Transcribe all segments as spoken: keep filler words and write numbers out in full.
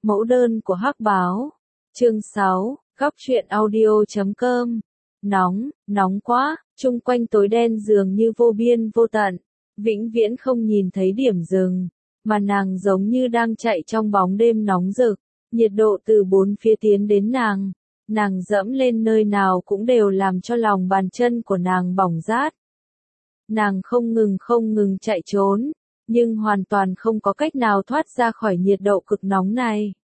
Mẫu đơn của Hắc Báo. Chương sáu, góc truyện audio chấm com. Nóng, nóng quá, chung quanh tối đen dường như vô biên vô tận, vĩnh viễn không nhìn thấy điểm dừng, mà nàng giống như đang chạy trong bóng đêm nóng rực, nhiệt độ từ bốn phía tiến đến nàng, nàng dẫm lên nơi nào cũng đều làm cho lòng bàn chân của nàng bỏng rát. Nàng không ngừng không ngừng chạy trốn, nhưng hoàn toàn không có cách nào thoát ra khỏi nhiệt độ cực nóng này.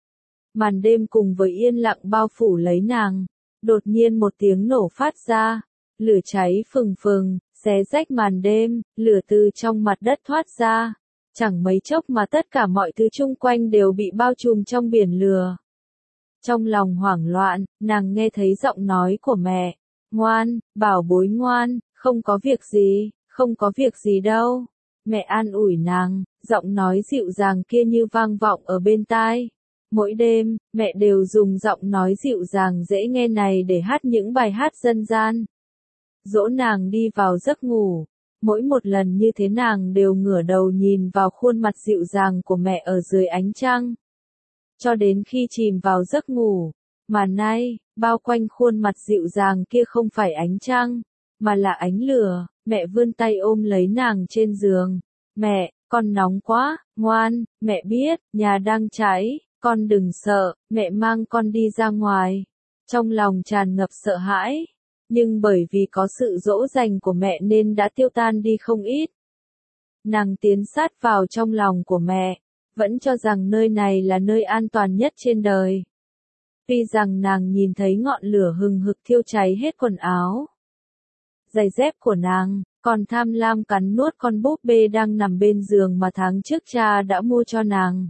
Màn đêm cùng với yên lặng bao phủ lấy nàng, đột nhiên một tiếng nổ phát ra, lửa cháy phừng phừng, xé rách màn đêm, lửa từ trong mặt đất thoát ra, chẳng mấy chốc mà tất cả mọi thứ chung quanh đều bị bao trùm trong biển lửa. Trong lòng hoảng loạn, nàng nghe thấy giọng nói của mẹ, ngoan, bảo bối ngoan, không có việc gì, không có việc gì đâu. Mẹ an ủi nàng, giọng nói dịu dàng kia như vang vọng ở bên tai. Mỗi đêm, mẹ đều dùng giọng nói dịu dàng dễ nghe này để hát những bài hát dân gian. Dỗ nàng đi vào giấc ngủ. Mỗi một lần như thế nàng đều ngửa đầu nhìn vào khuôn mặt dịu dàng của mẹ ở dưới ánh trăng. Cho đến khi chìm vào giấc ngủ, mà nay, bao quanh khuôn mặt dịu dàng kia không phải ánh trăng, mà là ánh lửa. Mẹ vươn tay ôm lấy nàng trên giường. Mẹ, con nóng quá, ngoan, mẹ biết, nhà đang cháy, con đừng sợ, mẹ mang con đi ra ngoài. Trong lòng tràn ngập sợ hãi, nhưng bởi vì có sự dỗ dành của mẹ nên đã tiêu tan đi không ít. Nàng tiến sát vào trong lòng của mẹ, vẫn cho rằng nơi này là nơi an toàn nhất trên đời. Tuy rằng nàng nhìn thấy ngọn lửa hừng hực thiêu cháy hết quần áo, giày dép của nàng, còn tham lam cắn nuốt con búp bê đang nằm bên giường mà tháng trước cha đã mua cho nàng.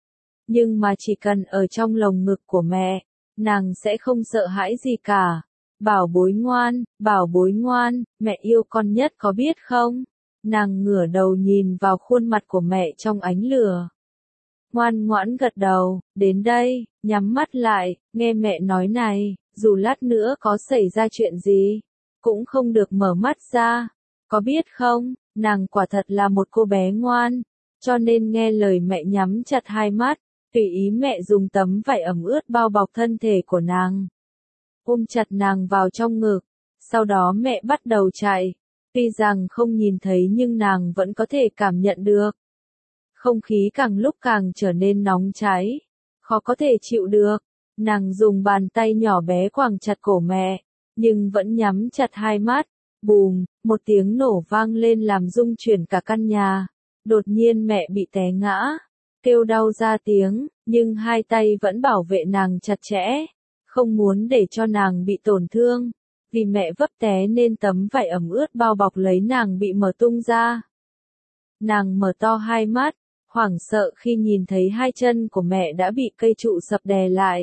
Nhưng mà chỉ cần ở trong lồng ngực của mẹ, nàng sẽ không sợ hãi gì cả. Bảo bối ngoan, bảo bối ngoan, mẹ yêu con nhất có biết không? Nàng ngửa đầu nhìn vào khuôn mặt của mẹ trong ánh lửa. Ngoan ngoãn gật đầu, đến đây, nhắm mắt lại, nghe mẹ nói này, dù lát nữa có xảy ra chuyện gì, cũng không được mở mắt ra. Có biết không, nàng quả thật là một cô bé ngoan, cho nên nghe lời mẹ nhắm chặt hai mắt, tùy ý mẹ dùng tấm vải ẩm ướt bao bọc thân thể của nàng. Ôm chặt nàng vào trong ngực, sau đó mẹ bắt đầu chạy, tuy rằng không nhìn thấy nhưng nàng vẫn có thể cảm nhận được. Không khí càng lúc càng trở nên nóng cháy, khó có thể chịu được, nàng dùng bàn tay nhỏ bé quàng chặt cổ mẹ, nhưng vẫn nhắm chặt hai mắt. Bùm, một tiếng nổ vang lên làm rung chuyển cả căn nhà. Đột nhiên mẹ bị té ngã, kêu đau ra tiếng, nhưng hai tay vẫn bảo vệ nàng chặt chẽ, không muốn để cho nàng bị tổn thương. Vì mẹ vấp té nên tấm vải ẩm ướt bao bọc lấy nàng bị mở tung ra. Nàng mở to hai mắt, hoảng sợ khi nhìn thấy hai chân của mẹ đã bị cây trụ sập đè lại.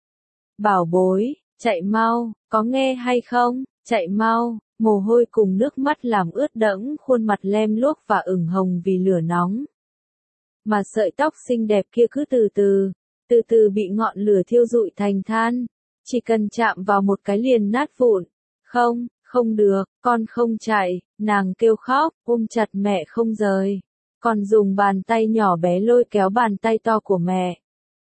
Bảo bối, chạy mau, có nghe hay không, chạy mau. Mồ hôi cùng nước mắt làm ướt đẫm khuôn mặt lem luốc và ửng hồng vì lửa nóng. Mà sợi tóc xinh đẹp kia cứ từ từ, từ từ bị ngọn lửa thiêu rụi thành than. Chỉ cần chạm vào một cái liền nát vụn. Không, không được, con không chạy, nàng kêu khóc, ôm chặt mẹ không rời. Còn dùng bàn tay nhỏ bé lôi kéo bàn tay to của mẹ.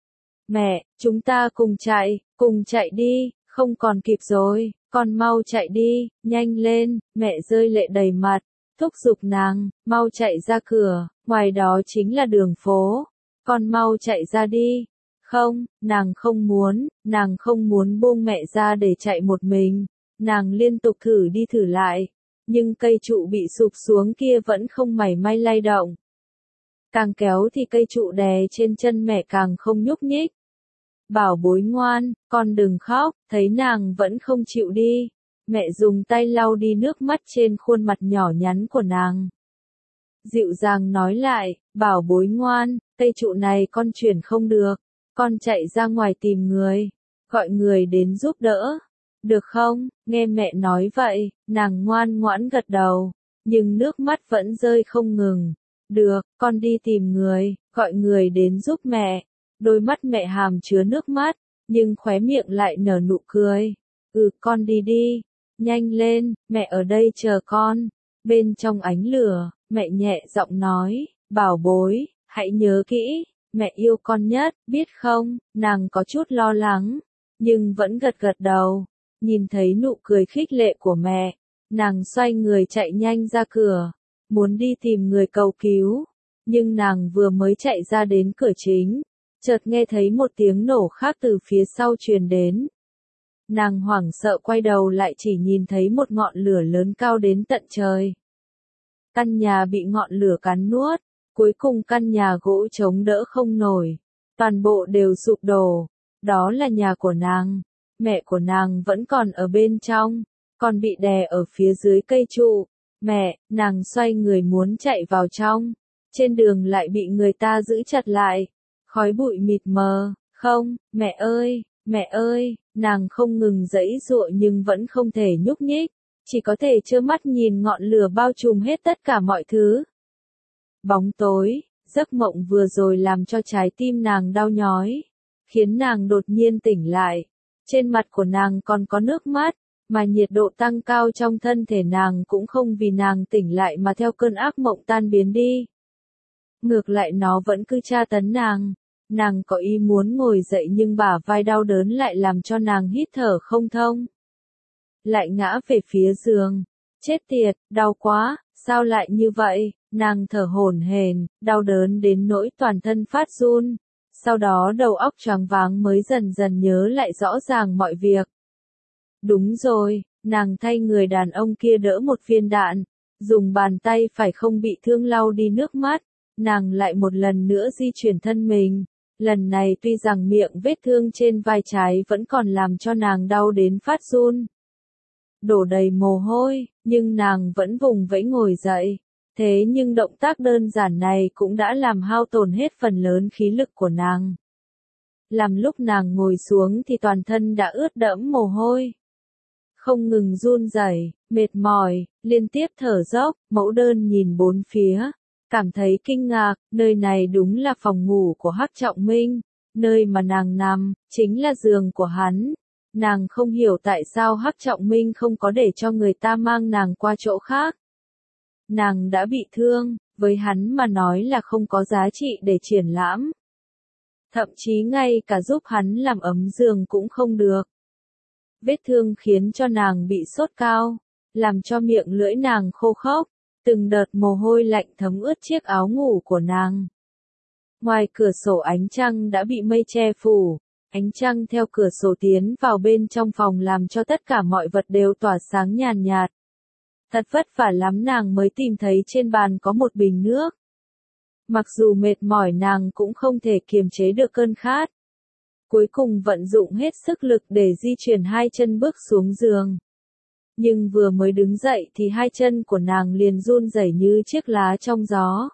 Mẹ, chúng ta cùng chạy, cùng chạy đi, không còn kịp rồi. Con mau chạy đi, nhanh lên, mẹ rơi lệ đầy mặt, thúc giục nàng, mau chạy ra cửa, ngoài đó chính là đường phố, con mau chạy ra đi. Không, nàng không muốn, nàng không muốn buông mẹ ra để chạy một mình, nàng liên tục thử đi thử lại, nhưng cây trụ bị sụp xuống kia vẫn không mảy may lay động. Càng kéo thì cây trụ đè trên chân mẹ càng không nhúc nhích. Bảo bối ngoan, con đừng khóc, thấy nàng vẫn không chịu đi. Mẹ dùng tay lau đi nước mắt trên khuôn mặt nhỏ nhắn của nàng. Dịu dàng nói lại, bảo bối ngoan, cây trụ này con chuyển không được. Con chạy ra ngoài tìm người, gọi người đến giúp đỡ. Được không? Nghe mẹ nói vậy, nàng ngoan ngoãn gật đầu, nhưng nước mắt vẫn rơi không ngừng. Được, con đi tìm người, gọi người đến giúp mẹ. Đôi mắt mẹ hàm chứa nước mắt, nhưng khóe miệng lại nở nụ cười. Ừ, con đi đi, nhanh lên, mẹ ở đây chờ con. Bên trong ánh lửa, mẹ nhẹ giọng nói, bảo bối, hãy nhớ kỹ, Mẹ yêu con nhất, biết không, nàng có chút lo lắng, nhưng vẫn gật gật đầu. Nhìn thấy nụ cười khích lệ của mẹ, nàng xoay người chạy nhanh ra cửa, muốn đi tìm người cầu cứu. Nhưng nàng vừa mới chạy ra đến cửa chính, chợt nghe thấy một tiếng nổ khác từ phía sau truyền đến. Nàng hoảng sợ quay đầu lại chỉ nhìn thấy một ngọn lửa lớn cao đến tận trời. Căn nhà bị ngọn lửa cắn nuốt, cuối cùng căn nhà gỗ chống đỡ không nổi, toàn bộ đều sụp đổ. Đó là nhà của nàng, mẹ của nàng vẫn còn ở bên trong, còn bị đè ở phía dưới cây trụ. Mẹ, nàng xoay người muốn chạy vào trong, trên đường lại bị người ta giữ chặt lại. Khói bụi mịt mờ, không, mẹ ơi, mẹ ơi, nàng không ngừng giãy giụa nhưng vẫn không thể nhúc nhích, chỉ có thể trơ mắt nhìn ngọn lửa bao trùm hết tất cả mọi thứ. Bóng tối, giấc mộng vừa rồi làm cho trái tim nàng đau nhói, khiến nàng đột nhiên tỉnh lại. Trên mặt của nàng còn có nước mắt, mà nhiệt độ tăng cao trong thân thể nàng cũng không vì nàng tỉnh lại mà theo cơn ác mộng tan biến đi. Ngược lại nó vẫn cứ tra tấn nàng. Nàng có ý muốn ngồi dậy nhưng bả vai đau đớn lại làm cho nàng hít thở không thông. Lại ngã về phía giường. Chết tiệt, đau quá, sao lại như vậy? Nàng thở hổn hển, đau đớn đến nỗi toàn thân phát run. Sau đó đầu óc choáng váng mới dần dần nhớ lại rõ ràng mọi việc. Đúng rồi, nàng thay người đàn ông kia đỡ một viên đạn, dùng bàn tay phải không bị thương lau đi nước mắt. Nàng lại một lần nữa di chuyển thân mình. Lần này tuy rằng miệng vết thương trên vai trái vẫn còn làm cho nàng đau đến phát run, đổ đầy mồ hôi, nhưng nàng vẫn vùng vẫy ngồi dậy. Thế nhưng động tác đơn giản này cũng đã làm hao tổn hết phần lớn khí lực của nàng. Làm lúc nàng ngồi xuống thì toàn thân đã ướt đẫm mồ hôi. Không ngừng run rẩy, mệt mỏi, liên tiếp thở dốc, mẫu đơn nhìn bốn phía. Cảm thấy kinh ngạc, nơi này đúng là phòng ngủ của Hắc Trọng Minh, nơi mà nàng nằm, chính là giường của hắn. Nàng không hiểu tại sao Hắc Trọng Minh không có để cho người ta mang nàng qua chỗ khác. Nàng đã bị thương, với hắn mà nói là không có giá trị để triển lãm. Thậm chí ngay cả giúp hắn làm ấm giường cũng không được. Vết thương khiến cho nàng bị sốt cao, làm cho miệng lưỡi nàng khô khốc. Từng đợt mồ hôi lạnh thấm ướt chiếc áo ngủ của nàng. Ngoài cửa sổ ánh trăng đã bị mây che phủ, ánh trăng theo cửa sổ tiến vào bên trong phòng làm cho tất cả mọi vật đều tỏa sáng nhàn nhạt. Thật vất vả lắm nàng mới tìm thấy trên bàn có một bình nước. Mặc dù mệt mỏi nàng cũng không thể kiềm chế được cơn khát. Cuối cùng vận dụng hết sức lực để di chuyển hai chân bước xuống giường. Nhưng vừa mới đứng dậy thì hai chân của nàng liền run rẩy như chiếc lá trong gió.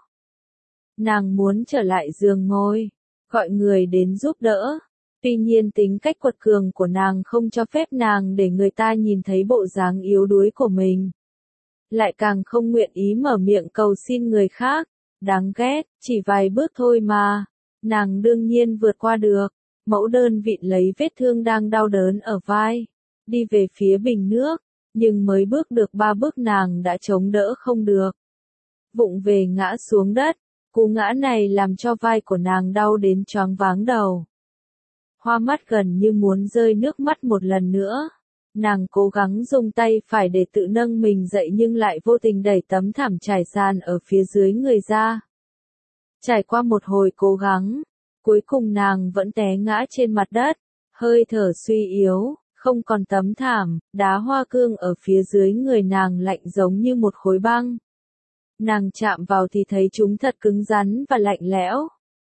Nàng muốn trở lại giường ngồi, gọi người đến giúp đỡ. Tuy nhiên tính cách quật cường của nàng không cho phép nàng để người ta nhìn thấy bộ dáng yếu đuối của mình. Lại càng không nguyện ý mở miệng cầu xin người khác. Đáng ghét, chỉ vài bước thôi mà. Nàng đương nhiên vượt qua được. Mẫu đơn vịn lấy vết thương đang đau đớn ở vai. Đi về phía bình nước. Nhưng mới bước được ba bước nàng đã chống đỡ không được. Vụng về ngã xuống đất, cú ngã này làm cho vai của nàng đau đến choáng váng đầu. Hoa mắt gần như muốn rơi nước mắt một lần nữa. Nàng cố gắng dùng tay phải để tự nâng mình dậy nhưng lại vô tình đẩy tấm thảm trải sàn ở phía dưới người ra. Trải qua một hồi cố gắng, cuối cùng nàng vẫn té ngã trên mặt đất, hơi thở suy yếu. Không còn tấm thảm, đá hoa cương ở phía dưới người nàng lạnh giống như một khối băng. Nàng chạm vào thì thấy chúng thật cứng rắn và lạnh lẽo.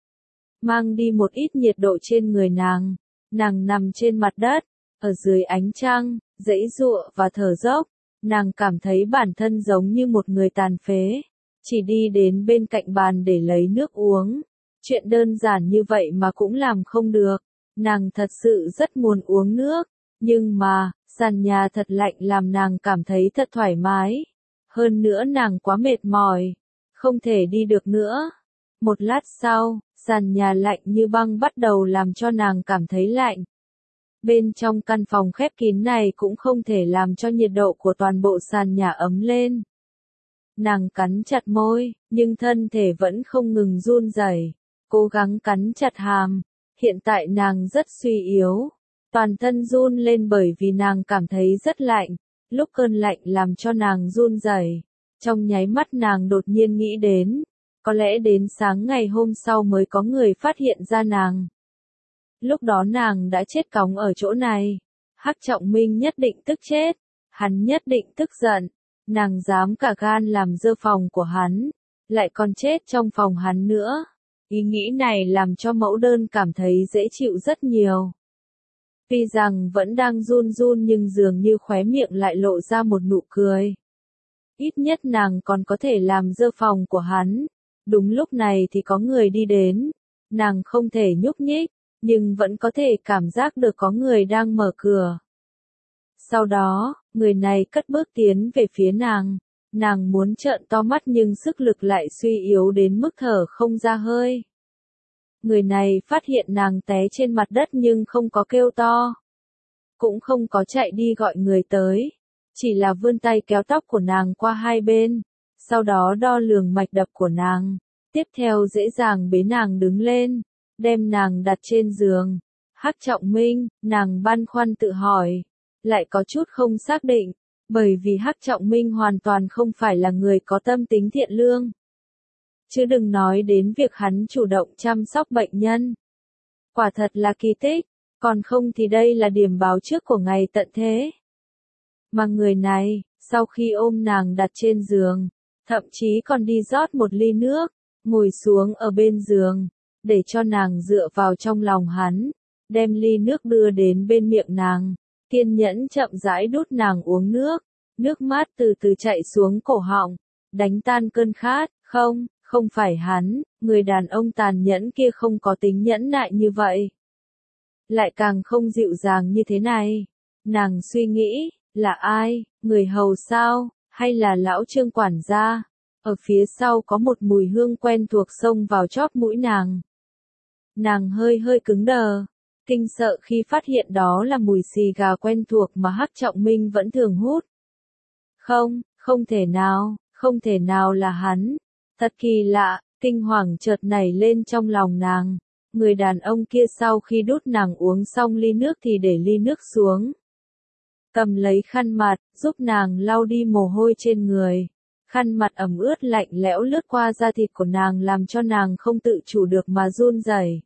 Mang đi một ít nhiệt độ trên người nàng. Nàng nằm trên mặt đất, ở dưới ánh trăng, giãy giụa và thở dốc. Nàng cảm thấy bản thân giống như một người tàn phế. Chỉ đi đến bên cạnh bàn để lấy nước uống. Chuyện đơn giản như vậy mà cũng làm không được. Nàng thật sự rất muốn uống nước. Nhưng mà, sàn nhà thật lạnh làm nàng cảm thấy thật thoải mái. Hơn nữa nàng quá mệt mỏi. Không thể đi được nữa. Một lát sau, sàn nhà lạnh như băng bắt đầu làm cho nàng cảm thấy lạnh. Bên trong căn phòng khép kín này cũng không thể làm cho nhiệt độ của toàn bộ sàn nhà ấm lên. Nàng cắn chặt môi, nhưng thân thể vẫn không ngừng run rẩy. cố gắng cắn chặt hàm. Hiện tại nàng rất suy yếu, toàn thân run lên bởi vì nàng cảm thấy rất lạnh, lúc cơn lạnh làm cho nàng run rẩy. Trong nháy mắt nàng đột nhiên nghĩ đến, có lẽ đến sáng ngày hôm sau mới có người phát hiện ra nàng. Lúc đó nàng đã chết cóng ở chỗ này. Hắc Trọng Minh nhất định tức chết, hắn nhất định tức giận, nàng dám cả gan làm dơ phòng của hắn, lại còn chết trong phòng hắn nữa. Ý nghĩ này làm cho mẫu đơn cảm thấy dễ chịu rất nhiều. Tuy rằng vẫn đang run run nhưng dường như khóe miệng lại lộ ra một nụ cười. Ít nhất nàng còn có thể làm dơ phòng của hắn. Đúng lúc này thì có người đi đến, nàng không thể nhúc nhích, nhưng vẫn có thể cảm giác được có người đang mở cửa. Sau đó, người này cất bước tiến về phía nàng, nàng muốn trợn to mắt nhưng sức lực lại suy yếu đến mức thở không ra hơi. Người này phát hiện nàng té trên mặt đất nhưng không có kêu to, cũng không có chạy đi gọi người tới, chỉ là vươn tay kéo tóc của nàng qua hai bên, sau đó đo lường mạch đập của nàng, tiếp theo dễ dàng bế nàng đứng lên, đem nàng đặt trên giường. Hắc Trọng Minh, nàng băn khoăn tự hỏi, lại có chút không xác định, bởi vì Hắc Trọng Minh hoàn toàn không phải là người có tâm tính thiện lương. Chứ đừng nói đến việc hắn chủ động chăm sóc bệnh nhân. Quả thật là kỳ tích, còn không thì đây là điểm báo trước của ngày tận thế. Mà người này, sau khi ôm nàng đặt trên giường, thậm chí còn đi rót một ly nước, ngồi xuống ở bên giường, để cho nàng dựa vào trong lòng hắn, đem ly nước đưa đến bên miệng nàng, kiên nhẫn chậm rãi đút nàng uống nước, nước mắt từ từ chạy xuống cổ họng, đánh tan cơn khát. Không, không phải hắn, người đàn ông tàn nhẫn kia không có tính nhẫn nại như vậy. Lại càng không dịu dàng như thế này. Nàng suy nghĩ, là ai, người hầu sao, hay là lão Trương quản gia? Ở phía sau có một mùi hương quen thuộc xông vào chóp mũi nàng. Nàng hơi hơi cứng đờ, kinh sợ khi phát hiện đó là mùi xì gà quen thuộc mà Hắc Trọng Minh vẫn thường hút. Không, không thể nào, không thể nào là hắn. Thật kỳ lạ, kinh hoàng chợt nảy lên trong lòng nàng. Người đàn ông kia sau khi đút nàng uống xong ly nước thì để ly nước xuống. Cầm lấy khăn mặt, giúp nàng lau đi mồ hôi trên người. Khăn mặt ẩm ướt lạnh lẽo lướt qua da thịt của nàng làm cho nàng không tự chủ được mà run rẩy.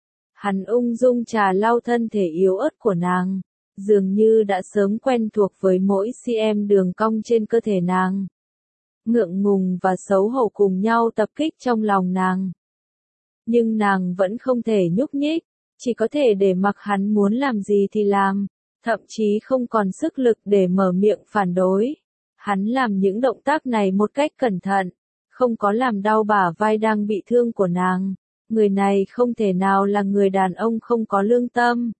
Hắn ung dung trà lau thân thể yếu ớt của nàng, dường như đã sớm quen thuộc với mỗi cm đường cong trên cơ thể nàng. Ngượng ngùng và xấu hổ cùng nhau tập kích trong lòng nàng. Nhưng nàng vẫn không thể nhúc nhích, chỉ có thể để mặc hắn muốn làm gì thì làm, thậm chí không còn sức lực để mở miệng phản đối. Hắn làm những động tác này một cách cẩn thận, không có làm đau bả vai đang bị thương của nàng. Người này không thể nào là người đàn ông không có lương tâm.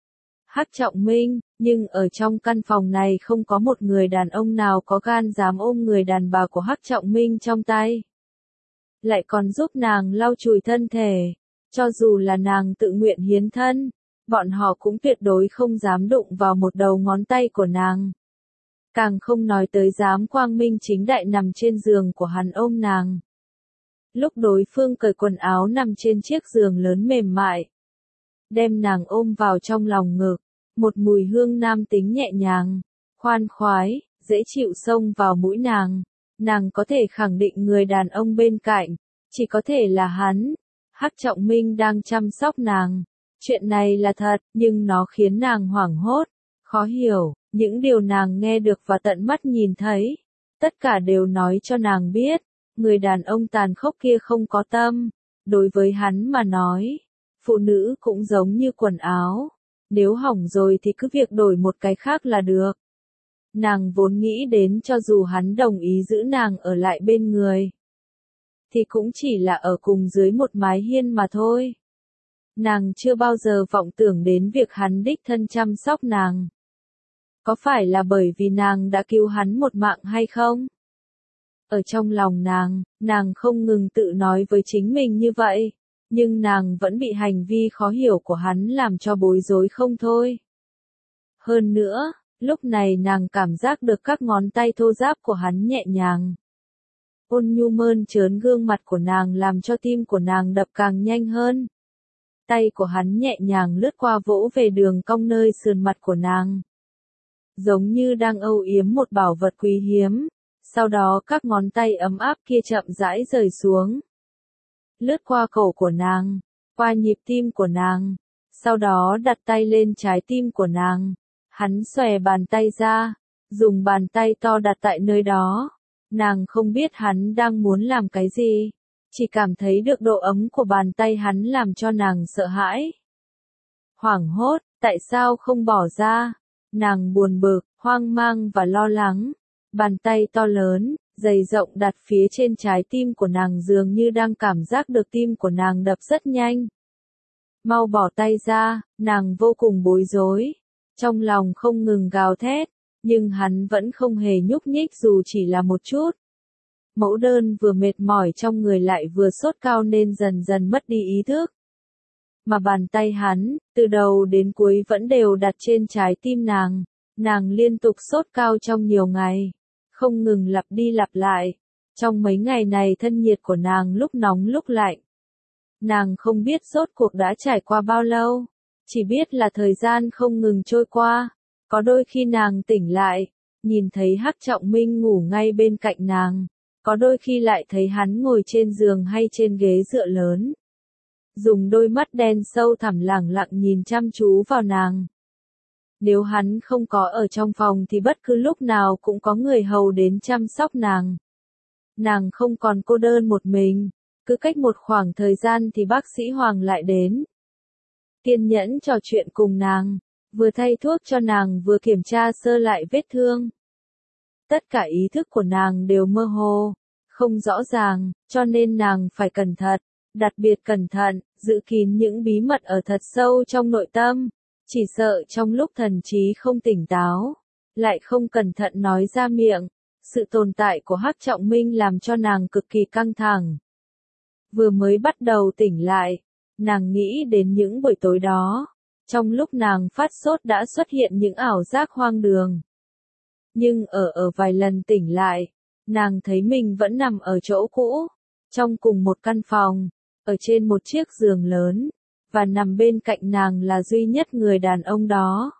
Hắc Trọng Minh, nhưng ở trong căn phòng này không có một người đàn ông nào có gan dám ôm người đàn bà của Hắc Trọng Minh trong tay. Lại còn giúp nàng lau chùi thân thể, cho dù là nàng tự nguyện hiến thân, bọn họ cũng tuyệt đối không dám đụng vào một đầu ngón tay của nàng. Càng không nói tới dám quang minh chính đại nằm trên giường của hắn ôm nàng. Lúc đối phương cởi quần áo nằm trên chiếc giường lớn mềm mại, đem nàng ôm vào trong lòng ngực, một mùi hương nam tính nhẹ nhàng, khoan khoái, dễ chịu xông vào mũi nàng. Nàng có thể khẳng định người đàn ông bên cạnh, chỉ có thể là hắn. Hắc Trọng Minh đang chăm sóc nàng. Chuyện này là thật, nhưng nó khiến nàng hoảng hốt, khó hiểu. Những điều nàng nghe được và tận mắt nhìn thấy, tất cả đều nói cho nàng biết, người đàn ông tàn khốc kia không có tâm. Đối với hắn mà nói, phụ nữ cũng giống như quần áo, nếu hỏng rồi thì cứ việc đổi một cái khác là được. Nàng vốn nghĩ đến cho dù hắn đồng ý giữ nàng ở lại bên người, thì cũng chỉ là ở cùng dưới một mái hiên mà thôi. Nàng chưa bao giờ vọng tưởng đến việc hắn đích thân chăm sóc nàng. Có phải là bởi vì nàng đã cứu hắn một mạng hay không? Ở trong lòng nàng, nàng không ngừng tự nói với chính mình như vậy, nhưng nàng vẫn bị hành vi khó hiểu của hắn làm cho bối rối không thôi. Hơn nữa, lúc này nàng cảm giác được các ngón tay thô ráp của hắn nhẹ nhàng ôn nhu mơn trớn gương mặt của nàng làm cho tim của nàng đập càng nhanh hơn. Tay của hắn nhẹ nhàng lướt qua vỗ về đường cong nơi sườn mặt của nàng. Giống như đang âu yếm một bảo vật quý hiếm. Sau đó các ngón tay ấm áp kia chậm rãi rời xuống. Lướt qua cổ của nàng, qua nhịp tim của nàng. Sau đó đặt tay lên trái tim của nàng. Hắn xòe bàn tay ra, dùng bàn tay to đặt tại nơi đó. Nàng không biết hắn đang muốn làm cái gì. Chỉ cảm thấy được độ ấm của bàn tay hắn làm cho nàng sợ hãi. Hoảng hốt, tại sao không bỏ ra? Nàng buồn bực, hoang mang và lo lắng. Bàn tay to lớn, dày rộng đặt phía trên trái tim của nàng dường như đang cảm giác được tim của nàng đập rất nhanh. Mau bỏ tay ra, nàng vô cùng bối rối. Trong lòng không ngừng gào thét, nhưng hắn vẫn không hề nhúc nhích dù chỉ là một chút. Mẫu đơn vừa mệt mỏi trong người lại vừa sốt cao nên dần dần mất đi ý thức. Mà bàn tay hắn, từ đầu đến cuối vẫn đều đặt trên trái tim nàng. Nàng liên tục sốt cao trong nhiều ngày, không ngừng lặp đi lặp lại. Trong mấy ngày này thân nhiệt của nàng lúc nóng lúc lạnh. Nàng không biết rốt cuộc đã trải qua bao lâu, chỉ biết là thời gian không ngừng trôi qua. Có đôi khi nàng tỉnh lại, nhìn thấy Hắc Trọng Minh ngủ ngay bên cạnh nàng. Có đôi khi lại thấy hắn ngồi trên giường hay trên ghế dựa lớn. Dùng đôi mắt đen sâu thẳm lẳng lặng nhìn chăm chú vào nàng. Nếu hắn không có ở trong phòng thì bất cứ lúc nào cũng có người hầu đến chăm sóc nàng. Nàng không còn cô đơn một mình, cứ cách một khoảng thời gian thì bác sĩ Hoàng lại đến. Kiên nhẫn trò chuyện cùng nàng, vừa thay thuốc cho nàng vừa kiểm tra sơ lại vết thương. Tất cả ý thức của nàng đều mơ hồ, không rõ ràng, cho nên nàng phải cẩn thận, đặc biệt cẩn thận, giữ kín những bí mật ở thật sâu trong nội tâm. Chỉ sợ trong lúc thần trí không tỉnh táo, lại không cẩn thận nói ra miệng. Sự tồn tại của Hắc Trọng Minh làm cho nàng cực kỳ căng thẳng. Vừa mới bắt đầu tỉnh lại, nàng nghĩ đến những buổi tối đó. Trong lúc nàng phát sốt đã xuất hiện những ảo giác hoang đường. Nhưng ở ở vài lần tỉnh lại, nàng thấy mình vẫn nằm ở chỗ cũ, trong cùng một căn phòng, ở trên một chiếc giường lớn. Và nằm bên cạnh nàng là duy nhất người đàn ông đó.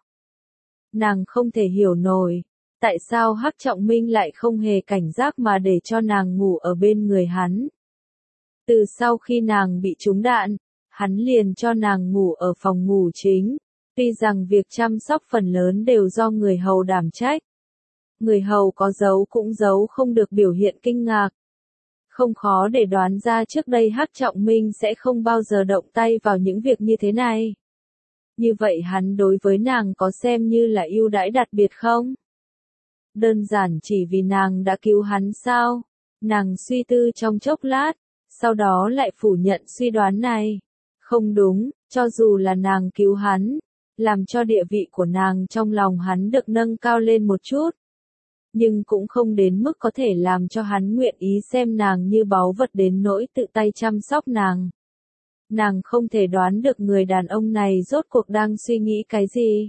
Nàng không thể hiểu nổi, tại sao Hắc Trọng Minh lại không hề cảnh giác mà để cho nàng ngủ ở bên người hắn. Từ sau khi nàng bị trúng đạn, hắn liền cho nàng ngủ ở phòng ngủ chính, tuy rằng việc chăm sóc phần lớn đều do người hầu đảm trách. Người hầu có giấu cũng giấu không được biểu hiện kinh ngạc. Không khó để đoán ra trước đây Hắc Trọng Minh sẽ không bao giờ động tay vào những việc như thế này. Như vậy hắn đối với nàng có xem như là ưu đãi đặc biệt không? Đơn giản chỉ vì nàng đã cứu hắn sao? Nàng suy tư trong chốc lát, sau đó lại phủ nhận suy đoán này. Không đúng, cho dù là nàng cứu hắn, làm cho địa vị của nàng trong lòng hắn được nâng cao lên một chút. Nhưng cũng không đến mức có thể làm cho hắn nguyện ý xem nàng như báu vật đến nỗi tự tay chăm sóc nàng. Nàng không thể đoán được người đàn ông này rốt cuộc đang suy nghĩ cái gì.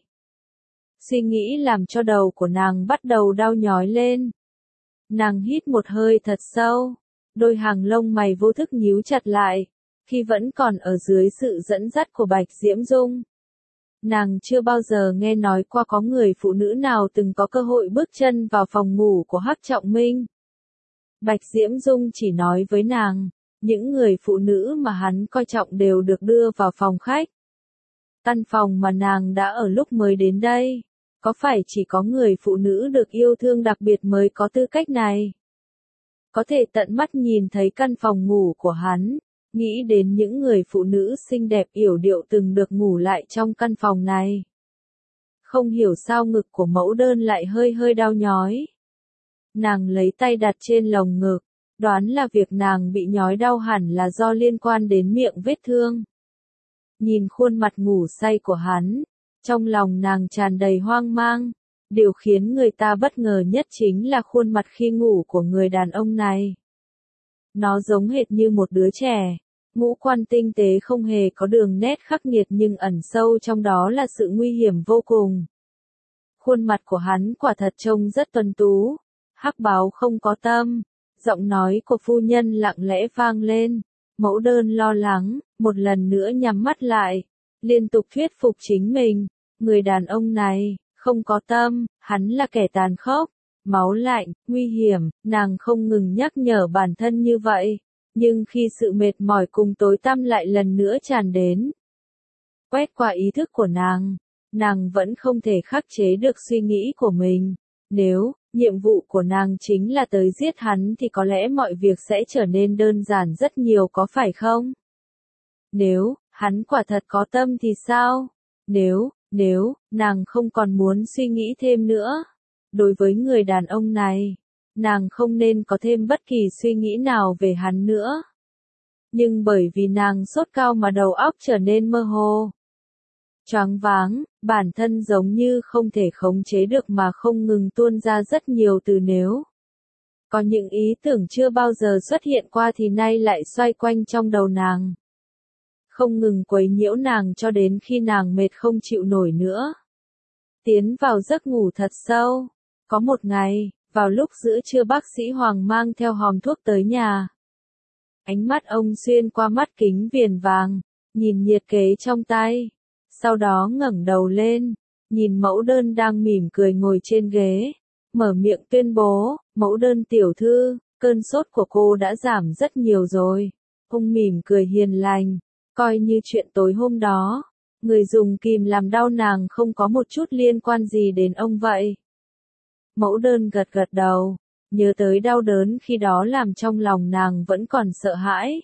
Suy nghĩ làm cho đầu của nàng bắt đầu đau nhói lên. Nàng hít một hơi thật sâu, đôi hàng lông mày vô thức nhíu chặt lại, khi vẫn còn ở dưới sự dẫn dắt của Bạch Diễm Dung. Nàng chưa bao giờ nghe nói qua có người phụ nữ nào từng có cơ hội bước chân vào phòng ngủ của Hắc Trọng Minh. Bạch Diễm Dung chỉ nói với nàng, những người phụ nữ mà hắn coi trọng đều được đưa vào phòng khách. Căn phòng mà nàng đã ở lúc mới đến đây, có phải chỉ có người phụ nữ được yêu thương đặc biệt mới có tư cách này? Có thể tận mắt nhìn thấy căn phòng ngủ của hắn. Nghĩ đến những người phụ nữ xinh đẹp yểu điệu từng được ngủ lại trong căn phòng này. Không hiểu sao ngực của mẫu đơn lại hơi hơi đau nhói. Nàng lấy tay đặt trên lồng ngực, đoán là việc nàng bị nhói đau hẳn là do liên quan đến miệng vết thương. Nhìn khuôn mặt ngủ say của hắn, trong lòng nàng tràn đầy hoang mang. Điều khiến người ta bất ngờ nhất chính là khuôn mặt khi ngủ của người đàn ông này. Nó giống hệt như một đứa trẻ, ngũ quan tinh tế không hề có đường nét khắc nghiệt nhưng ẩn sâu trong đó là sự nguy hiểm vô cùng. Khuôn mặt của hắn quả thật trông rất tuấn tú, hắc báo không có tâm, Giọng nói của phu nhân lặng lẽ vang lên. Mẫu đơn lo lắng, một lần nữa nhắm mắt lại, liên tục thuyết phục chính mình. Người đàn ông này, không có tâm, hắn là kẻ tàn khốc, máu lạnh, nguy hiểm, nàng không ngừng nhắc nhở bản thân như vậy. Nhưng khi sự mệt mỏi cùng tối tăm lại lần nữa tràn đến, quét qua ý thức của nàng, nàng vẫn không thể khắc chế được suy nghĩ của mình. Nếu nhiệm vụ của nàng chính là tới giết hắn thì có lẽ mọi việc sẽ trở nên đơn giản rất nhiều, có phải không? Nếu hắn quả thật có tâm thì sao? Nếu, nếu, nàng không còn muốn suy nghĩ thêm nữa. Đối với người đàn ông này, nàng không nên có thêm bất kỳ suy nghĩ nào về hắn nữa. Nhưng bởi vì nàng sốt cao mà đầu óc trở nên mơ hồ, choáng váng, bản thân giống như không thể khống chế được mà không ngừng tuôn ra rất nhiều từ nếu. Có những ý tưởng chưa bao giờ xuất hiện qua thì nay lại xoay quanh trong đầu nàng. Không ngừng quấy nhiễu nàng cho đến khi nàng mệt không chịu nổi nữa. Tiến vào giấc ngủ thật sâu. Có một ngày, vào lúc giữa trưa bác sĩ Hoàng mang theo hòm thuốc tới nhà. Ánh mắt ông xuyên qua mắt kính viền vàng, nhìn nhiệt kế trong tay. Sau đó ngẩng đầu lên, nhìn mẫu đơn đang mỉm cười ngồi trên ghế. Mở miệng tuyên bố, mẫu đơn tiểu thư, cơn sốt của cô đã giảm rất nhiều rồi. Ông mỉm cười hiền lành, coi như chuyện tối hôm đó, người dùng kìm làm đau nàng không có một chút liên quan gì đến ông vậy. Mẫu đơn gật gật đầu, nhớ tới đau đớn khi đó làm trong lòng nàng vẫn còn sợ hãi.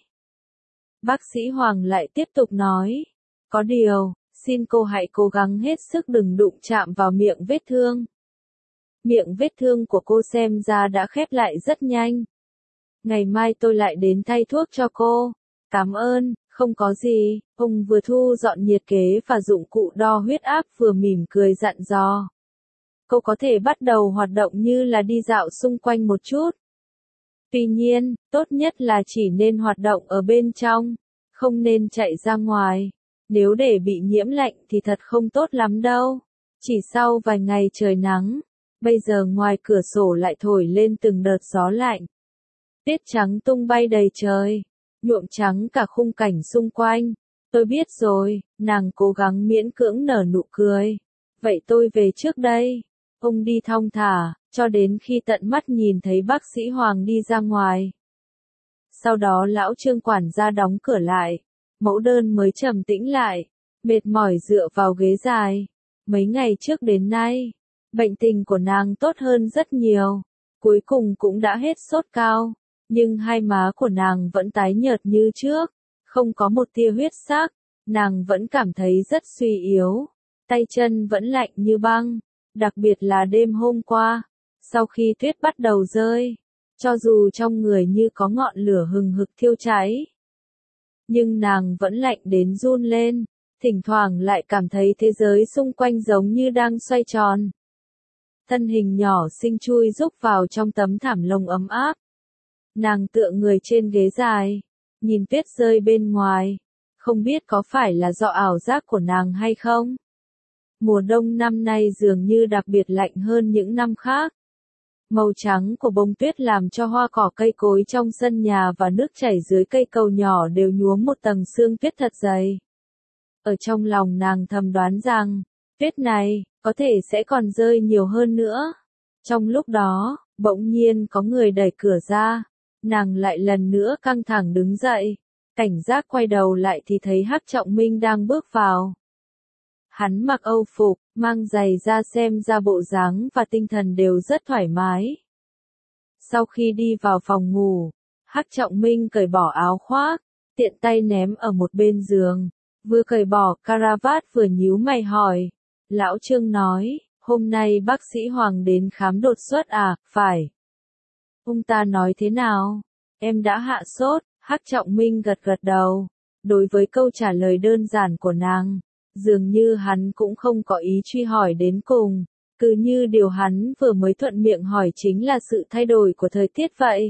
Bác sĩ Hoàng lại tiếp tục nói, có điều, xin cô hãy cố gắng hết sức đừng đụng chạm vào miệng vết thương. Miệng vết thương của cô xem ra đã khép lại rất nhanh. Ngày mai tôi lại đến thay thuốc cho cô. Cảm ơn, không có gì. Ông vừa thu dọn nhiệt kế và dụng cụ đo huyết áp vừa mỉm cười dặn dò. Cô có thể bắt đầu hoạt động như là đi dạo xung quanh một chút. Tuy nhiên, tốt nhất là chỉ nên hoạt động ở bên trong, không nên chạy ra ngoài. Nếu để bị nhiễm lạnh thì thật không tốt lắm đâu. Chỉ sau vài ngày trời nắng, bây giờ ngoài cửa sổ lại thổi lên từng đợt gió lạnh. Tuyết trắng tung bay đầy trời, nhuộm trắng cả khung cảnh xung quanh. Tôi biết rồi, nàng cố gắng miễn cưỡng nở nụ cười. Vậy tôi về trước đây. Ông đi thong thả, cho đến khi tận mắt nhìn thấy bác sĩ Hoàng đi ra ngoài. Sau đó lão Trương quản gia đóng cửa lại. Mẫu đơn mới trầm tĩnh lại, mệt mỏi dựa vào ghế dài. Mấy ngày trước đến nay, bệnh tình của nàng tốt hơn rất nhiều. Cuối cùng cũng đã hết sốt cao, nhưng hai má của nàng vẫn tái nhợt như trước, không có một tia huyết sắc. Nàng vẫn cảm thấy rất suy yếu, tay chân vẫn lạnh như băng, đặc biệt là đêm hôm qua, sau khi tuyết bắt đầu rơi, cho dù trong người như có ngọn lửa hừng hực thiêu cháy. Nhưng nàng vẫn lạnh đến run lên, thỉnh thoảng lại cảm thấy thế giới xung quanh giống như đang xoay tròn. Thân hình nhỏ xinh chui rúc vào trong tấm thảm lông ấm áp. Nàng tựa người trên ghế dài, nhìn tuyết rơi bên ngoài, không biết có phải là do ảo giác của nàng hay không. Mùa đông năm nay dường như đặc biệt lạnh hơn những năm khác. Màu trắng của bông tuyết làm cho hoa cỏ cây cối trong sân nhà và nước chảy dưới cây cầu nhỏ đều nhuốm một tầng sương tuyết thật dày. Ở trong lòng nàng thầm đoán rằng, tuyết này, có thể sẽ còn rơi nhiều hơn nữa. Trong lúc đó, bỗng nhiên có người đẩy cửa ra. Nàng lại lần nữa căng thẳng đứng dậy. Cảnh giác quay đầu lại thì thấy Hắc Trọng Minh đang bước vào. Hắn mặc âu phục, mang giày da xem ra bộ dáng và tinh thần đều rất thoải mái. Sau khi đi vào phòng ngủ, Hắc Trọng Minh cởi bỏ áo khoác, tiện tay ném ở một bên giường, vừa cởi bỏ caravat vừa nhíu mày hỏi. Lão Trương nói, hôm nay bác sĩ Hoàng đến khám đột xuất à, phải. Ông ta nói thế nào? Em đã hạ sốt, Hắc Trọng Minh gật gật đầu. Đối với câu trả lời đơn giản của nàng, dường như hắn cũng không có ý truy hỏi đến cùng, cứ như điều hắn vừa mới thuận miệng hỏi chính là sự thay đổi của thời tiết vậy.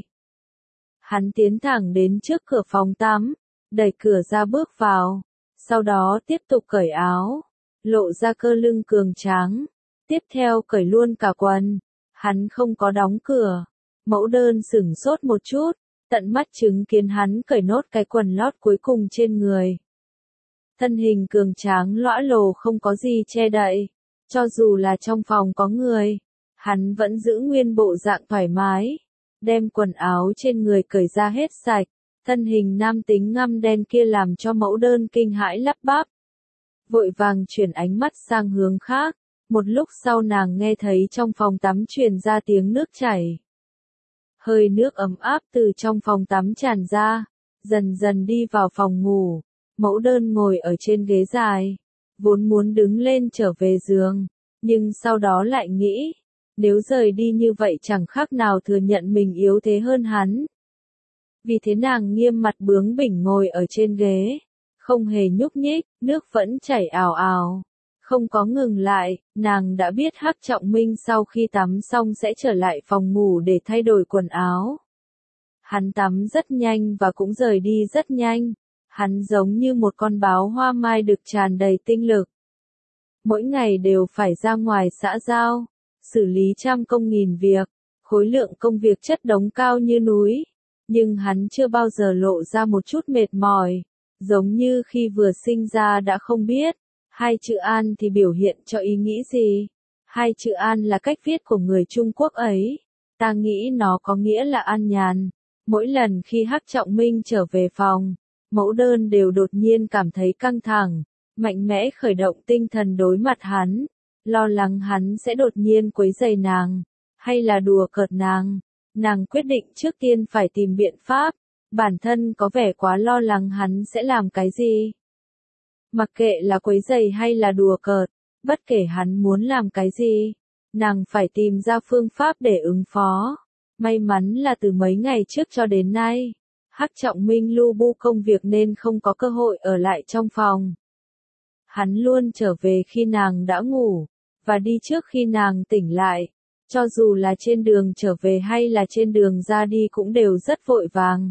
Hắn tiến thẳng đến trước cửa phòng tắm, đẩy cửa ra bước vào, sau đó tiếp tục cởi áo, lộ ra cơ lưng cường tráng, tiếp theo cởi luôn cả quần. Hắn không có đóng cửa, Mẫu đơn sửng sốt một chút, tận mắt chứng kiến hắn cởi nốt cái quần lót cuối cùng trên người. Thân hình cường tráng lõa lồ không có gì che đậy, cho dù là trong phòng có người, hắn vẫn giữ nguyên bộ dạng thoải mái, đem quần áo trên người cởi ra hết sạch, thân hình nam tính ngăm đen kia làm cho mẫu đơn kinh hãi lắp bắp. Vội vàng chuyển ánh mắt sang hướng khác, một lúc sau nàng nghe thấy trong phòng tắm truyền ra tiếng nước chảy. Hơi nước ấm áp từ trong phòng tắm tràn ra, dần dần đi vào phòng ngủ, mẫu đơn ngồi ở trên ghế dài, vốn muốn đứng lên trở về giường, nhưng sau đó lại nghĩ, nếu rời đi như vậy chẳng khác nào thừa nhận mình yếu thế hơn hắn. Vì thế nàng nghiêm mặt bướng bỉnh ngồi ở trên ghế, không hề nhúc nhích, nước vẫn chảy ào ào. Không có ngừng lại, nàng đã biết Hắc Trọng Minh sau khi tắm xong sẽ trở lại phòng ngủ để thay đổi quần áo. Hắn tắm rất nhanh và cũng rời đi rất nhanh, hắn giống như một con báo hoa mai được tràn đầy tinh lực. Mỗi ngày đều phải ra ngoài xã giao, xử lý trăm công nghìn việc, khối lượng công việc chất đống cao như núi, nhưng hắn chưa bao giờ lộ ra một chút mệt mỏi, giống như khi vừa sinh ra đã không biết. Hai chữ an thì biểu hiện cho ý nghĩ gì? Hai chữ an là cách viết của người Trung Quốc ấy. Ta nghĩ nó có nghĩa là an nhàn. Mỗi lần khi Hắc Trọng Minh trở về phòng, mẫu đơn đều đột nhiên cảm thấy căng thẳng, mạnh mẽ khởi động tinh thần đối mặt hắn, lo lắng hắn sẽ đột nhiên quấy rầy nàng, hay là đùa cợt nàng. Nàng quyết định trước tiên phải tìm biện pháp, bản thân có vẻ quá lo lắng hắn sẽ làm cái gì. Mặc kệ là quấy rầy hay là đùa cợt, bất kể hắn muốn làm cái gì, nàng phải tìm ra phương pháp để ứng phó. May mắn là từ mấy ngày trước cho đến nay, Hắc Trọng Minh lu bu công việc nên không có cơ hội ở lại trong phòng. Hắn luôn trở về khi nàng đã ngủ, và đi trước khi nàng tỉnh lại, cho dù là trên đường trở về hay là trên đường ra đi cũng đều rất vội vàng.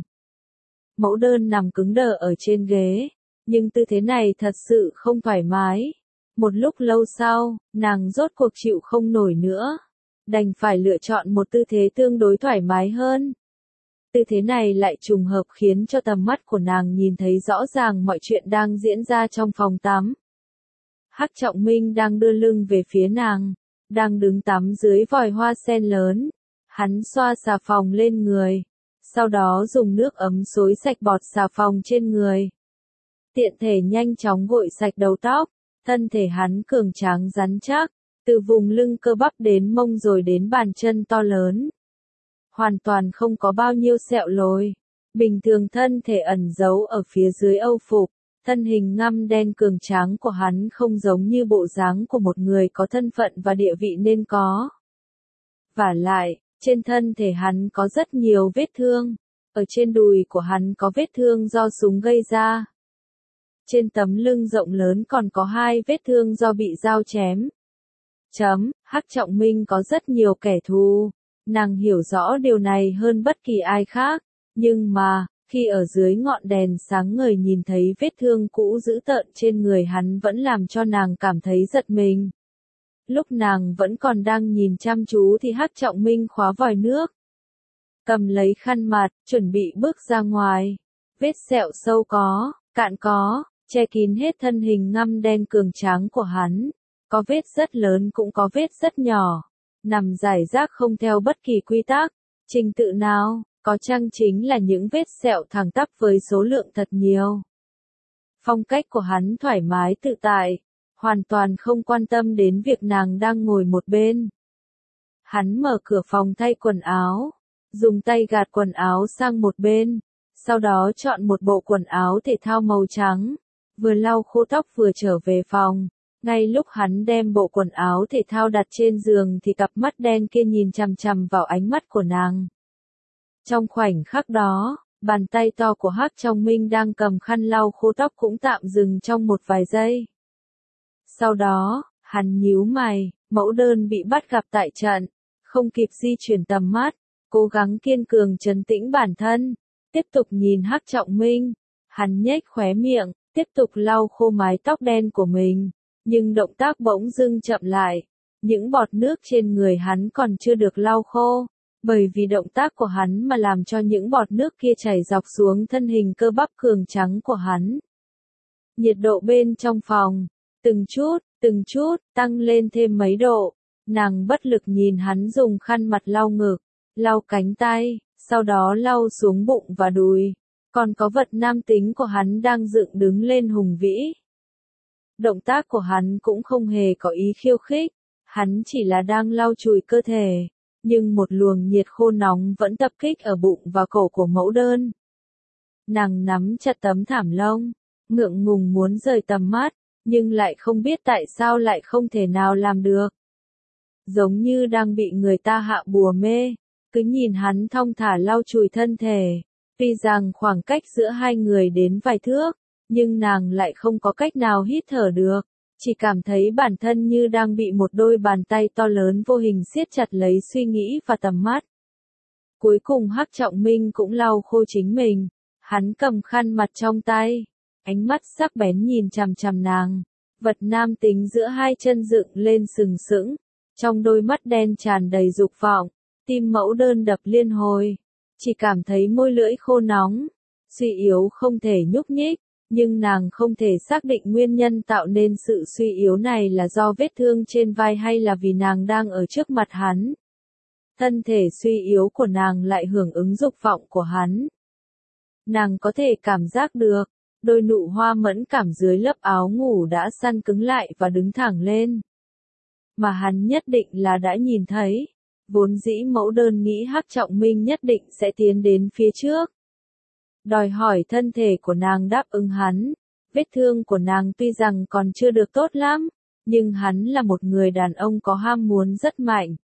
Mẫu đơn nằm cứng đờ ở trên ghế. Nhưng tư thế này thật sự không thoải mái. Một lúc lâu sau, nàng rốt cuộc chịu không nổi nữa. Đành phải lựa chọn một tư thế tương đối thoải mái hơn. Tư thế này lại trùng hợp khiến cho tầm mắt của nàng nhìn thấy rõ ràng mọi chuyện đang diễn ra trong phòng tắm. Hắc Trọng Minh đang đưa lưng về phía nàng, đang đứng tắm dưới vòi hoa sen lớn. Hắn xoa xà phòng lên người, sau đó dùng nước ấm xối sạch bọt xà phòng trên người. Tiện thể nhanh chóng gội sạch đầu tóc, thân thể hắn cường tráng rắn chắc, từ vùng lưng cơ bắp đến mông rồi đến bàn chân to lớn. Hoàn toàn không có bao nhiêu sẹo lồi, bình thường thân thể ẩn giấu ở phía dưới âu phục, thân hình ngăm đen cường tráng của hắn không giống như bộ dáng của một người có thân phận và địa vị nên có. Vả lại, trên thân thể hắn có rất nhiều vết thương, ở trên đùi của hắn có vết thương do súng gây ra. Trên tấm lưng rộng lớn còn có hai vết thương do bị dao chém. Chấm, Hắc Trọng Minh có rất nhiều kẻ thù. Nàng hiểu rõ điều này hơn bất kỳ ai khác. Nhưng mà, khi ở dưới ngọn đèn sáng ngời nhìn thấy vết thương cũ dữ tợn trên người hắn vẫn làm cho nàng cảm thấy giật mình. Lúc nàng vẫn còn đang nhìn chăm chú thì Hắc Trọng Minh khóa vòi nước. Cầm lấy khăn mặt, chuẩn bị bước ra ngoài. Vết sẹo sâu có, cạn có, che kín hết thân hình ngăm đen cường tráng của hắn. Có vết rất lớn cũng có vết rất nhỏ. Nằm rải rác không theo bất kỳ quy tắc, trình tự nào, có chăng chính là những vết sẹo thẳng tắp với số lượng thật nhiều. Phong cách của hắn thoải mái tự tại, hoàn toàn không quan tâm đến việc nàng đang ngồi một bên. Hắn mở cửa phòng thay quần áo, dùng tay gạt quần áo sang một bên, sau đó chọn một bộ quần áo thể thao màu trắng, vừa lau khô tóc vừa trở về phòng. Ngay lúc hắn đem bộ quần áo thể thao đặt trên giường thì cặp mắt đen kia nhìn chằm chằm vào ánh mắt của nàng. Trong khoảnh khắc đó, bàn tay to của Hắc Trọng Minh đang cầm khăn lau khô tóc cũng tạm dừng trong một vài giây. Sau đó, hắn nhíu mày, mẫu đơn bị bắt gặp tại trận, không kịp di chuyển tầm mắt, cố gắng kiên cường trấn tĩnh bản thân, tiếp tục nhìn Hắc Trọng Minh. Hắn nhếch khóe miệng, tiếp tục lau khô mái tóc đen của mình. Nhưng động tác bỗng dưng chậm lại, những bọt nước trên người hắn còn chưa được lau khô, bởi vì động tác của hắn mà làm cho những bọt nước kia chảy dọc xuống thân hình cơ bắp cường trắng của hắn. Nhiệt độ bên trong phòng, từng chút, từng chút, tăng lên thêm mấy độ. Nàng bất lực nhìn hắn dùng khăn mặt lau ngực, lau cánh tay, sau đó lau xuống bụng và đùi. Còn có vật nam tính của hắn đang dựng đứng lên hùng vĩ. Động tác của hắn cũng không hề có ý khiêu khích, hắn chỉ là đang lau chùi cơ thể, nhưng một luồng nhiệt khô nóng vẫn tập kích ở bụng và cổ của mẫu đơn. Nàng nắm chặt tấm thảm lông, ngượng ngùng muốn rời tầm mắt, nhưng lại không biết tại sao lại không thể nào làm được. Giống như đang bị người ta hạ bùa mê, cứ nhìn hắn thong thả lau chùi thân thể. Tuy rằng khoảng cách giữa hai người đến vài thước, nhưng nàng lại không có cách nào hít thở được, chỉ cảm thấy bản thân như đang bị một đôi bàn tay to lớn vô hình siết chặt lấy suy nghĩ và tầm mắt. Cuối cùng Hắc Trọng Minh cũng lau khô chính mình, hắn cầm khăn mặt trong tay, ánh mắt sắc bén nhìn chằm chằm nàng, vật nam tính giữa hai chân dựng lên sừng sững, trong đôi mắt đen tràn đầy dục vọng, tim mẫu đơn đập liên hồi. Chỉ cảm thấy môi lưỡi khô nóng, suy yếu không thể nhúc nhích, nhưng nàng không thể xác định nguyên nhân tạo nên sự suy yếu này là do vết thương trên vai hay là vì nàng đang ở trước mặt hắn. Thân thể suy yếu của nàng lại hưởng ứng dục vọng của hắn. Nàng có thể cảm giác được, đôi nụ hoa mẫn cảm dưới lớp áo ngủ đã săn cứng lại và đứng thẳng lên. Mà hắn nhất định là đã nhìn thấy. Vốn dĩ mẫu đơn nghĩ Hắc Trọng Minh nhất định sẽ tiến đến phía trước. Đòi hỏi thân thể của nàng đáp ứng hắn. Vết thương của nàng tuy rằng còn chưa được tốt lắm, nhưng hắn là một người đàn ông có ham muốn rất mạnh.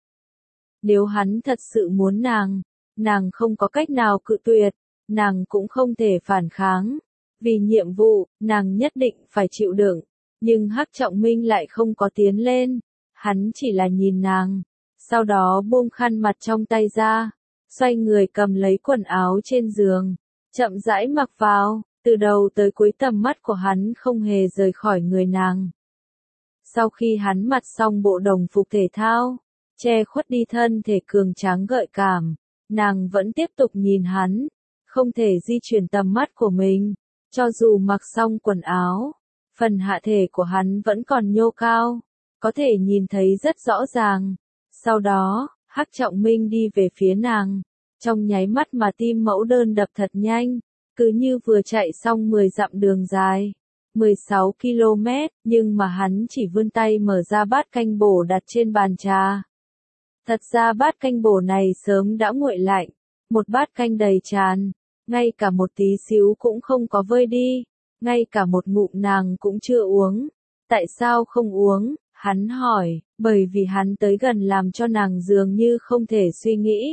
Nếu hắn thật sự muốn nàng, nàng không có cách nào cự tuyệt, nàng cũng không thể phản kháng. Vì nhiệm vụ, nàng nhất định phải chịu đựng. Nhưng Hắc Trọng Minh lại không có tiến lên, hắn chỉ là nhìn nàng. Sau đó buông khăn mặt trong tay ra, xoay người cầm lấy quần áo trên giường, chậm rãi mặc vào, từ đầu tới cuối tầm mắt của hắn không hề rời khỏi người nàng. Sau khi hắn mặc xong bộ đồng phục thể thao, che khuất đi thân thể cường tráng gợi cảm, nàng vẫn tiếp tục nhìn hắn, không thể di chuyển tầm mắt của mình, cho dù mặc xong quần áo, phần hạ thể của hắn vẫn còn nhô cao, có thể nhìn thấy rất rõ ràng. Sau đó, Hắc Trọng Minh đi về phía nàng, trong nháy mắt mà tim mẫu đơn đập thật nhanh, cứ như vừa chạy xong mười dặm đường dài, mười sáu ki lô mét, nhưng mà hắn chỉ vươn tay mở ra bát canh bổ đặt trên bàn trà. Thật ra bát canh bổ này sớm đã nguội lạnh, một bát canh đầy tràn, ngay cả một tí xíu cũng không có vơi đi, ngay cả một ngụm nàng cũng chưa uống. Tại sao không uống? Hắn hỏi, bởi vì hắn tới gần làm cho nàng dường như không thể suy nghĩ.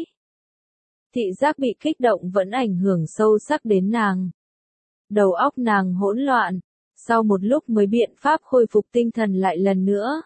Thị giác bị kích động vẫn ảnh hưởng sâu sắc đến nàng. Đầu óc nàng hỗn loạn, sau một lúc mới biện pháp khôi phục tinh thần lại lần nữa.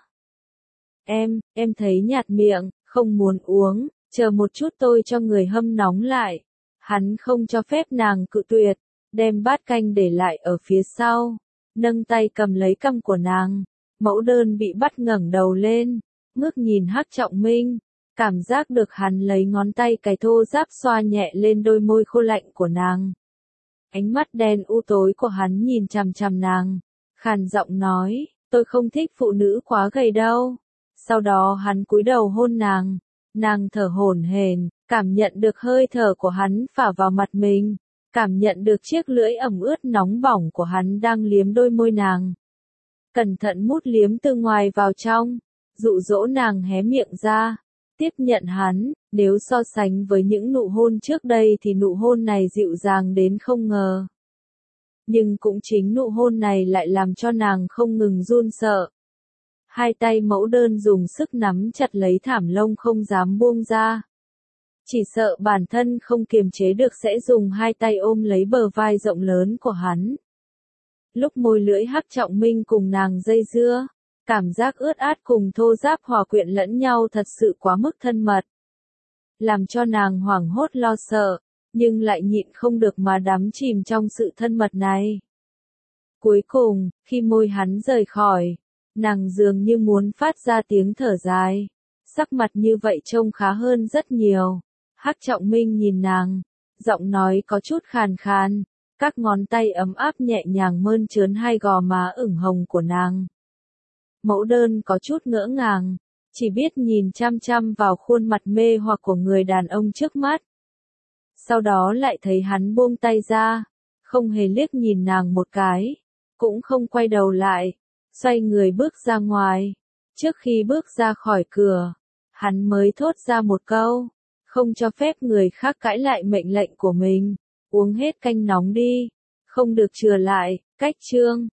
Em, em thấy nhạt miệng, không muốn uống, chờ một chút tôi cho người hâm nóng lại. Hắn không cho phép nàng cự tuyệt, đem bát canh để lại ở phía sau, nâng tay cầm lấy cằm của nàng. Mẫu đơn bị bắt ngẩng đầu lên, ngước nhìn Hắc Trọng Minh, cảm giác được hắn lấy ngón tay cái thô ráp xoa nhẹ lên đôi môi khô lạnh của nàng. Ánh mắt đen u tối của hắn nhìn chằm chằm nàng, khàn giọng nói, tôi không thích phụ nữ quá gầy đâu. Sau đó hắn cúi đầu hôn nàng, nàng thở hổn hển, cảm nhận được hơi thở của hắn phả vào mặt mình, cảm nhận được chiếc lưỡi ẩm ướt nóng bỏng của hắn đang liếm đôi môi nàng. Cẩn thận mút liếm từ ngoài vào trong, dụ dỗ nàng hé miệng ra, tiếp nhận hắn, nếu so sánh với những nụ hôn trước đây thì nụ hôn này dịu dàng đến không ngờ. Nhưng cũng chính nụ hôn này lại làm cho nàng không ngừng run sợ. Hai tay mẫu đơn dùng sức nắm chặt lấy thảm lông không dám buông ra. Chỉ sợ bản thân không kiềm chế được sẽ dùng hai tay ôm lấy bờ vai rộng lớn của hắn. Lúc môi lưỡi Hắc Trọng Minh cùng nàng dây dưa, cảm giác ướt át cùng thô ráp hòa quyện lẫn nhau thật sự quá mức thân mật. Làm cho nàng hoảng hốt lo sợ, nhưng lại nhịn không được mà đắm chìm trong sự thân mật này. Cuối cùng, khi môi hắn rời khỏi, nàng dường như muốn phát ra tiếng thở dài. Sắc mặt như vậy trông khá hơn rất nhiều. Hắc Trọng Minh nhìn nàng, giọng nói có chút khàn khàn, các ngón tay ấm áp nhẹ nhàng mơn trớn hai gò má ửng hồng của nàng. Mẫu đơn có chút ngỡ ngàng, chỉ biết nhìn chăm chăm vào khuôn mặt mê hoặc của người đàn ông trước mắt. Sau đó lại thấy hắn buông tay ra, không hề liếc nhìn nàng một cái, cũng không quay đầu lại, xoay người bước ra ngoài. Trước khi bước ra khỏi cửa, hắn mới thốt ra một câu, không cho phép người khác cãi lại mệnh lệnh của mình, uống hết canh nóng đi, không được chừa lại, cách chương.